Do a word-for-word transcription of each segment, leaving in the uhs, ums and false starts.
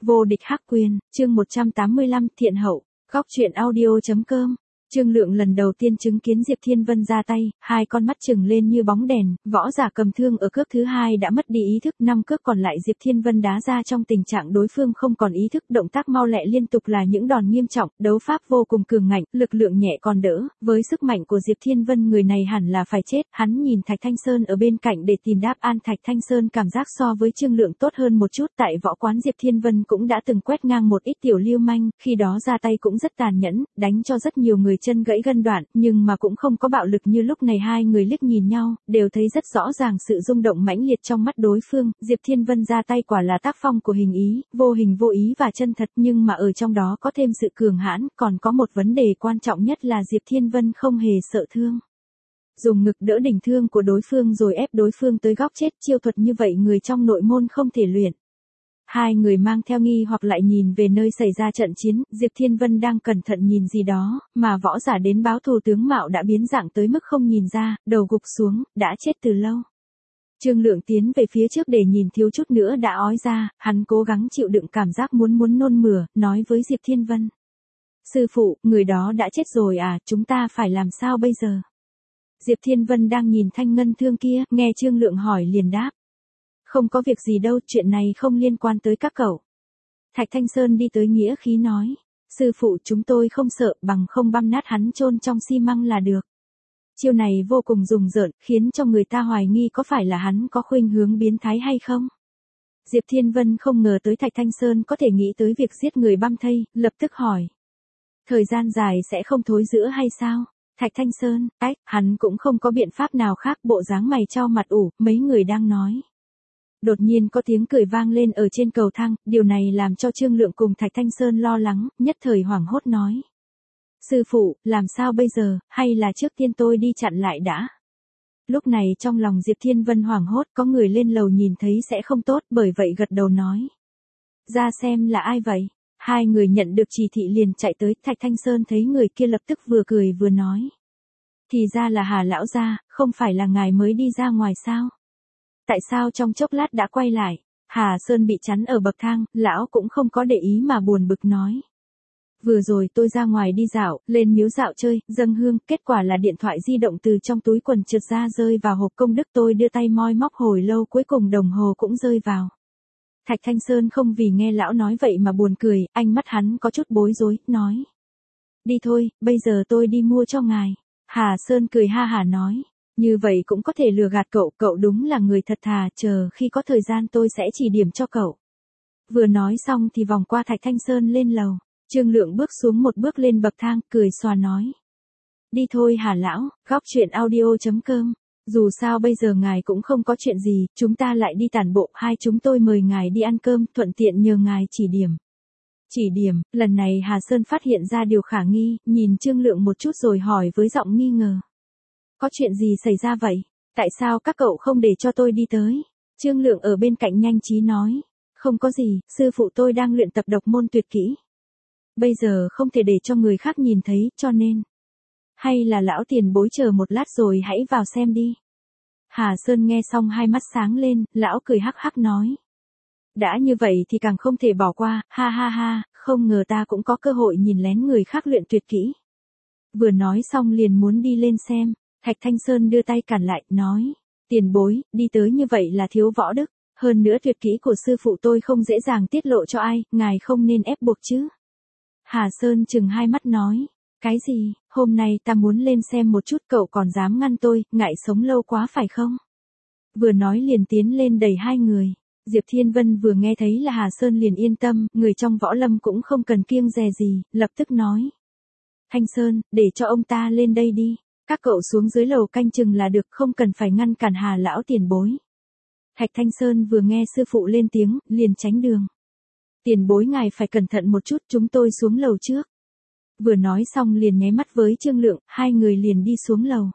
Vô địch hắc quyền, chương một trăm tám mươi lăm, thiện hậu, góc truyện audio chấm com. Trương Lượng lần đầu tiên chứng kiến Diệp Thiên Vân ra tay, hai con mắt trừng lên như bóng đèn, võ giả cầm thương ở cước thứ hai đã mất đi ý thức, năm cước còn lại Diệp Thiên Vân đá ra trong tình trạng đối phương không còn ý thức, động tác mau lẹ liên tục là những đòn nghiêm trọng, đấu pháp vô cùng cường ngạnh, lực lượng nhẹ còn đỡ, với sức mạnh của Diệp Thiên Vân người này hẳn là phải chết, hắn nhìn Thạch Thanh Sơn ở bên cạnh để tìm đáp án. Thạch Thanh Sơn cảm giác so với Trương Lượng tốt hơn một chút, tại võ quán Diệp Thiên Vân cũng đã từng quét ngang một ít tiểu lưu manh, khi đó ra tay cũng rất tàn nhẫn, đánh cho rất nhiều người chân gãy gân đoạn, nhưng mà cũng không có bạo lực như lúc này. Hai người liếc nhìn nhau, đều thấy rất rõ ràng sự rung động mãnh liệt trong mắt đối phương. Diệp Thiên Vân ra tay quả là tác phong của hình ý, vô hình vô ý và chân thật, nhưng mà ở trong đó có thêm sự cường hãn, còn có một vấn đề quan trọng nhất là Diệp Thiên Vân không hề sợ thương. Dùng ngực đỡ đỉnh thương của đối phương rồi ép đối phương tới góc chết, chiêu thuật như vậy người trong nội môn không thể luyện. Hai người mang theo nghi hoặc lại nhìn về nơi xảy ra trận chiến, Diệp Thiên Vân đang cẩn thận nhìn gì đó, mà võ giả đến báo thù tướng mạo đã biến dạng tới mức không nhìn ra, đầu gục xuống, đã chết từ lâu. Trương Lượng tiến về phía trước để nhìn, thiếu chút nữa đã ói ra, hắn cố gắng chịu đựng cảm giác muốn muốn nôn mửa, nói với Diệp Thiên Vân. Sư phụ, người đó đã chết rồi à, chúng ta phải làm sao bây giờ? Diệp Thiên Vân đang nhìn thanh ngân thương kia, nghe Trương Lượng hỏi liền đáp. Không có việc gì đâu, chuyện này không liên quan tới các cậu. Thạch Thanh Sơn đi tới nghĩa khí nói. Sư phụ, chúng tôi không sợ, bằng không băm nát hắn chôn trong xi măng là được. Chiêu này vô cùng rùng rợn, khiến cho người ta hoài nghi có phải là hắn có khuynh hướng biến thái hay không. Diệp Thiên Vân không ngờ tới Thạch Thanh Sơn có thể nghĩ tới việc giết người băm thây, lập tức hỏi. Thời gian dài sẽ không thối rữa hay sao? Thạch Thanh Sơn, ách, hắn cũng không có biện pháp nào khác, bộ dáng mày chau mặt ủ, mấy người đang nói. Đột nhiên có tiếng cười vang lên ở trên cầu thang, điều này làm cho Trương Lượng cùng Thạch Thanh Sơn lo lắng, nhất thời hoảng hốt nói. Sư phụ, làm sao bây giờ, hay là trước tiên tôi đi chặn lại đã? Lúc này trong lòng Diệp Thiên Vân hoảng hốt, có người lên lầu nhìn thấy sẽ không tốt, bởi vậy gật đầu nói. Ra xem là ai vậy? Hai người nhận được chỉ thị liền chạy tới, Thạch Thanh Sơn thấy người kia lập tức vừa cười vừa nói. Thì ra là Hà lão gia, không phải là ngài mới đi ra ngoài sao? Tại sao trong chốc lát đã quay lại? Hà Sơn bị chắn ở bậc thang, lão cũng không có để ý mà buồn bực nói. Vừa rồi tôi ra ngoài đi dạo, lên miếu dạo chơi, dâng hương, kết quả là điện thoại di động từ trong túi quần trượt ra rơi vào hộp công đức, tôi đưa tay moi móc hồi lâu cuối cùng đồng hồ cũng rơi vào. Thạch Thanh Sơn không vì nghe lão nói vậy mà buồn cười, ánh mắt hắn có chút bối rối, nói. Đi thôi, bây giờ tôi đi mua cho ngài. Hà Sơn cười ha hả nói. Như vậy cũng có thể lừa gạt cậu, cậu đúng là người thật thà, chờ khi có thời gian tôi sẽ chỉ điểm cho cậu. Vừa nói xong thì vòng qua Thạch Thanh Sơn lên lầu, Trương Lượng bước xuống một bước lên bậc thang, cười xòa nói. Đi thôi Hà lão, góc truyện audio chấm com. Dù sao bây giờ ngài cũng không có chuyện gì, chúng ta lại đi tản bộ, hai chúng tôi mời ngài đi ăn cơm, thuận tiện nhờ ngài chỉ điểm. Chỉ điểm, lần này Hà Sơn phát hiện ra điều khả nghi, nhìn Trương Lượng một chút rồi hỏi với giọng nghi ngờ. Có chuyện gì xảy ra vậy? Tại sao các cậu không để cho tôi đi tới? Trương Lượng ở bên cạnh nhanh trí nói. Không có gì, sư phụ tôi đang luyện tập độc môn tuyệt kỹ. Bây giờ không thể để cho người khác nhìn thấy, cho nên. Hay là lão tiền bối chờ một lát rồi hãy vào xem đi. Hà Sơn nghe xong hai mắt sáng lên, lão cười hắc hắc nói. Đã như vậy thì càng không thể bỏ qua, ha ha ha, không ngờ ta cũng có cơ hội nhìn lén người khác luyện tuyệt kỹ. Vừa nói xong liền muốn đi lên xem. Thạch Thanh Sơn đưa tay cản lại, nói, tiền bối, đi tới như vậy là thiếu võ đức, hơn nữa tuyệt kỹ của sư phụ tôi không dễ dàng tiết lộ cho ai, ngài không nên ép buộc chứ. Hà Sơn chừng hai mắt nói, cái gì, hôm nay ta muốn lên xem một chút, cậu còn dám ngăn tôi, ngại sống lâu quá phải không? Vừa nói liền tiến lên đẩy hai người, Diệp Thiên Vân vừa nghe thấy là Hà Sơn liền yên tâm, người trong võ lâm cũng không cần kiêng dè gì, lập tức nói. Thanh Sơn, để cho ông ta lên đây đi. Các cậu xuống dưới lầu canh chừng là được, không cần phải ngăn cản Hà lão tiền bối. Thạch Thanh Sơn vừa nghe sư phụ lên tiếng, liền tránh đường. Tiền bối ngài phải cẩn thận một chút, chúng tôi xuống lầu trước. Vừa nói xong liền nháy mắt với Trương Lượng, hai người liền đi xuống lầu.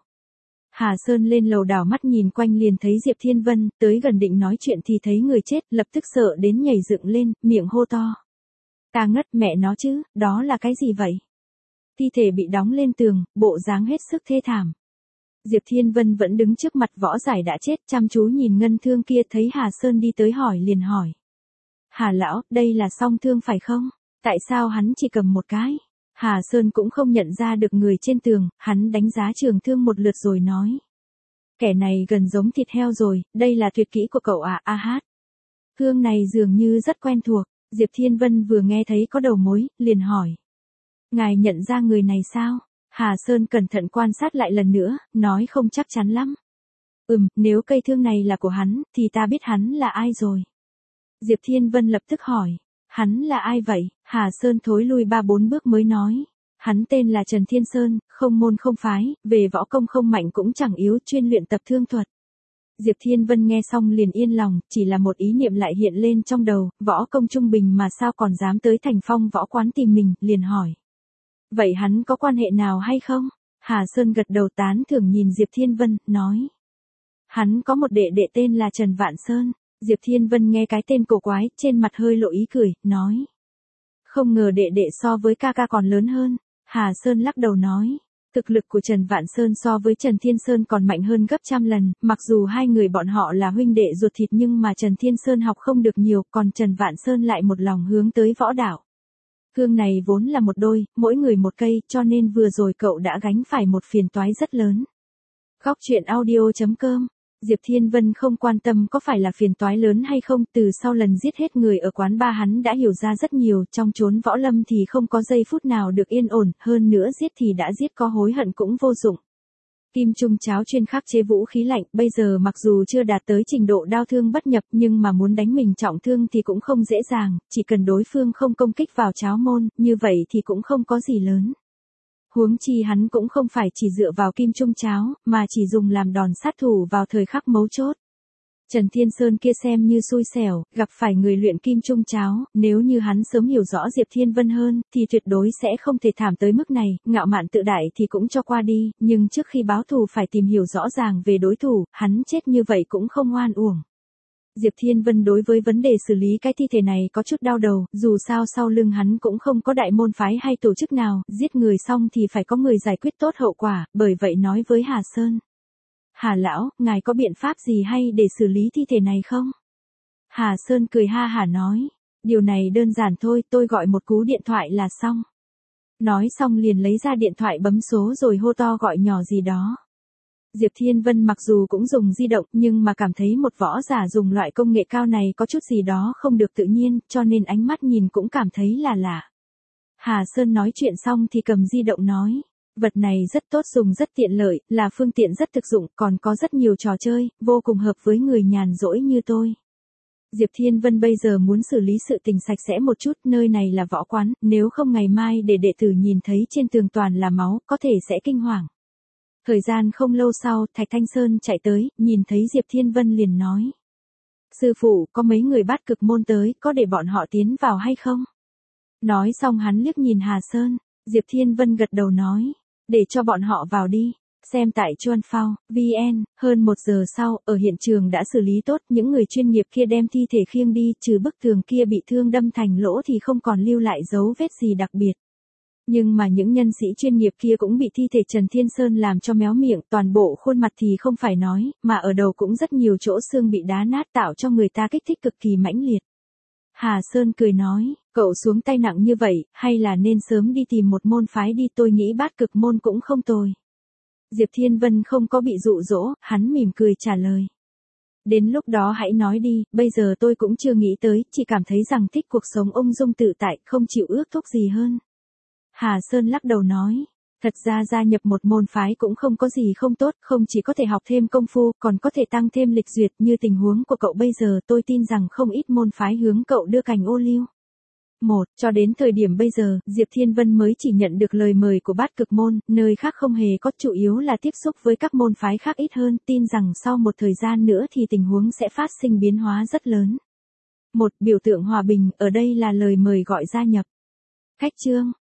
Hà Sơn lên lầu đảo mắt nhìn quanh liền thấy Diệp Thiên Vân, tới gần định nói chuyện thì thấy người chết, lập tức sợ đến nhảy dựng lên, miệng hô to. Ta ngất mẹ nó chứ, đó là cái gì vậy? Thi thể bị đóng lên tường, bộ dáng hết sức thê thảm. Diệp Thiên Vân vẫn đứng trước mặt võ giải đã chết, chăm chú nhìn ngân thương kia, thấy Hà Sơn đi tới hỏi liền hỏi. Hà lão, đây là song thương phải không? Tại sao hắn chỉ cầm một cái? Hà Sơn cũng không nhận ra được người trên tường, hắn đánh giá trường thương một lượt rồi nói. Kẻ này gần giống thịt heo rồi, đây là tuyệt kỹ của cậu à, a hát. Thương này dường như rất quen thuộc, Diệp Thiên Vân vừa nghe thấy có đầu mối, liền hỏi. Ngài nhận ra người này sao? Hà Sơn cẩn thận quan sát lại lần nữa, nói không chắc chắn lắm. Ừm, nếu cây thương này là của hắn, thì ta biết hắn là ai rồi. Diệp Thiên Vân lập tức hỏi. Hắn là ai vậy? Hà Sơn thối lui ba bốn bước mới nói. Hắn tên là Trần Thiên Sơn, không môn không phái, về võ công không mạnh cũng chẳng yếu, chuyên luyện tập thương thuật. Diệp Thiên Vân nghe xong liền yên lòng, chỉ là một ý niệm lại hiện lên trong đầu, võ công trung bình mà sao còn dám tới Thành Phong võ quán tìm mình, liền hỏi. Vậy hắn có quan hệ nào hay không? Hà Sơn gật đầu tán thưởng nhìn Diệp Thiên Vân, nói. Hắn có một đệ đệ tên là Trần Vạn Sơn. Diệp Thiên Vân nghe cái tên cổ quái, trên mặt hơi lộ ý cười, nói. Không ngờ đệ đệ so với ca ca còn lớn hơn. Hà Sơn lắc đầu nói. Thực lực của Trần Vạn Sơn so với Trần Thiên Sơn còn mạnh hơn gấp trăm lần, mặc dù hai người bọn họ là huynh đệ ruột thịt nhưng mà Trần Thiên Sơn học không được nhiều, còn Trần Vạn Sơn lại một lòng hướng tới võ đạo. Thương này vốn là một đôi, mỗi người một cây, cho nên vừa rồi cậu đã gánh phải một phiền toái rất lớn. Góc truyện audio chấm com. Diệp Thiên Vân không quan tâm có phải là phiền toái lớn hay không, từ sau lần giết hết người ở quán ba hắn đã hiểu ra rất nhiều, trong chốn võ lâm thì không có giây phút nào được yên ổn, hơn nữa giết thì đã giết, có hối hận cũng vô dụng. Kim Trung Cháo chuyên khắc chế vũ khí lạnh, bây giờ mặc dù chưa đạt tới trình độ đao thương bất nhập nhưng mà muốn đánh mình trọng thương thì cũng không dễ dàng, chỉ cần đối phương không công kích vào cháo môn, như vậy thì cũng không có gì lớn. Huống chi hắn cũng không phải chỉ dựa vào Kim Trung Cháo, mà chỉ dùng làm đòn sát thủ vào thời khắc mấu chốt. Trần Thiên Sơn kia xem như xui xẻo, gặp phải người luyện Kim Trung Cháo, nếu như hắn sớm hiểu rõ Diệp Thiên Vân hơn, thì tuyệt đối sẽ không thể thảm tới mức này, ngạo mạn tự đại thì cũng cho qua đi, nhưng trước khi báo thù phải tìm hiểu rõ ràng về đối thủ, hắn chết như vậy cũng không oan uổng. Diệp Thiên Vân đối với vấn đề xử lý cái thi thể này có chút đau đầu, dù sao sau lưng hắn cũng không có đại môn phái hay tổ chức nào, giết người xong thì phải có người giải quyết tốt hậu quả, bởi vậy nói với Hà Sơn. Hà lão, ngài có biện pháp gì hay để xử lý thi thể này không? Hà Sơn cười ha hả nói, điều này đơn giản thôi, tôi gọi một cú điện thoại là xong. Nói xong liền lấy ra điện thoại bấm số rồi hô to gọi nhỏ gì đó. Diệp Thiên Vân mặc dù cũng dùng di động nhưng mà cảm thấy một võ giả dùng loại công nghệ cao này có chút gì đó không được tự nhiên, cho nên ánh mắt nhìn cũng cảm thấy là lạ. Hà Sơn nói chuyện xong thì cầm di động nói, vật này rất tốt dùng rất tiện lợi, là phương tiện rất thực dụng, còn có rất nhiều trò chơi, vô cùng hợp với người nhàn rỗi như tôi. Diệp Thiên Vân bây giờ muốn xử lý sự tình sạch sẽ một chút, nơi này là võ quán, nếu không ngày mai để đệ tử nhìn thấy trên tường toàn là máu, có thể sẽ kinh hoàng. Thời gian không lâu sau, Thạch Thanh Sơn chạy tới, nhìn thấy Diệp Thiên Vân liền nói. Sư phụ, có mấy người bát cực môn tới, có để bọn họ tiến vào hay không? Nói xong hắn liếc nhìn Hà Sơn, Diệp Thiên Vân gật đầu nói. Để cho bọn họ vào đi. Xem tại Chuan Phao, vê en, hơn một giờ sau, ở hiện trường đã xử lý tốt, những người chuyên nghiệp kia đem thi thể khiêng đi, trừ bức tường kia bị thương đâm thành lỗ thì không còn lưu lại dấu vết gì đặc biệt. Nhưng mà những nhân sĩ chuyên nghiệp kia cũng bị thi thể Trần Thiên Sơn làm cho méo miệng, toàn bộ khuôn mặt thì không phải nói, mà ở đầu cũng rất nhiều chỗ xương bị đá nát tạo cho người ta kích thích cực kỳ mãnh liệt. Hà Sơn cười nói, cậu xuống tay nặng như vậy, hay là nên sớm đi tìm một môn phái đi, tôi nghĩ bát cực môn cũng không tồi. Diệp Thiên Vân không có bị dụ dỗ, hắn mỉm cười trả lời. Đến lúc đó hãy nói đi, bây giờ tôi cũng chưa nghĩ tới, chỉ cảm thấy rằng thích cuộc sống ung dung tự tại, không chịu ước thúc gì hơn. Hà Sơn lắc đầu nói, thật ra gia nhập một môn phái cũng không có gì không tốt, không chỉ có thể học thêm công phu, còn có thể tăng thêm lịch duyệt, như tình huống của cậu bây giờ tôi tin rằng không ít môn phái hướng cậu đưa cành ô liu. Một, cho đến thời điểm bây giờ, Diệp Thiên Vân mới chỉ nhận được lời mời của bát cực môn, nơi khác không hề có, chủ yếu là tiếp xúc với các môn phái khác ít hơn, tin rằng sau một thời gian nữa thì tình huống sẽ phát sinh biến hóa rất lớn. Một, biểu tượng hòa bình, ở đây là lời mời gọi gia nhập. Khách chương.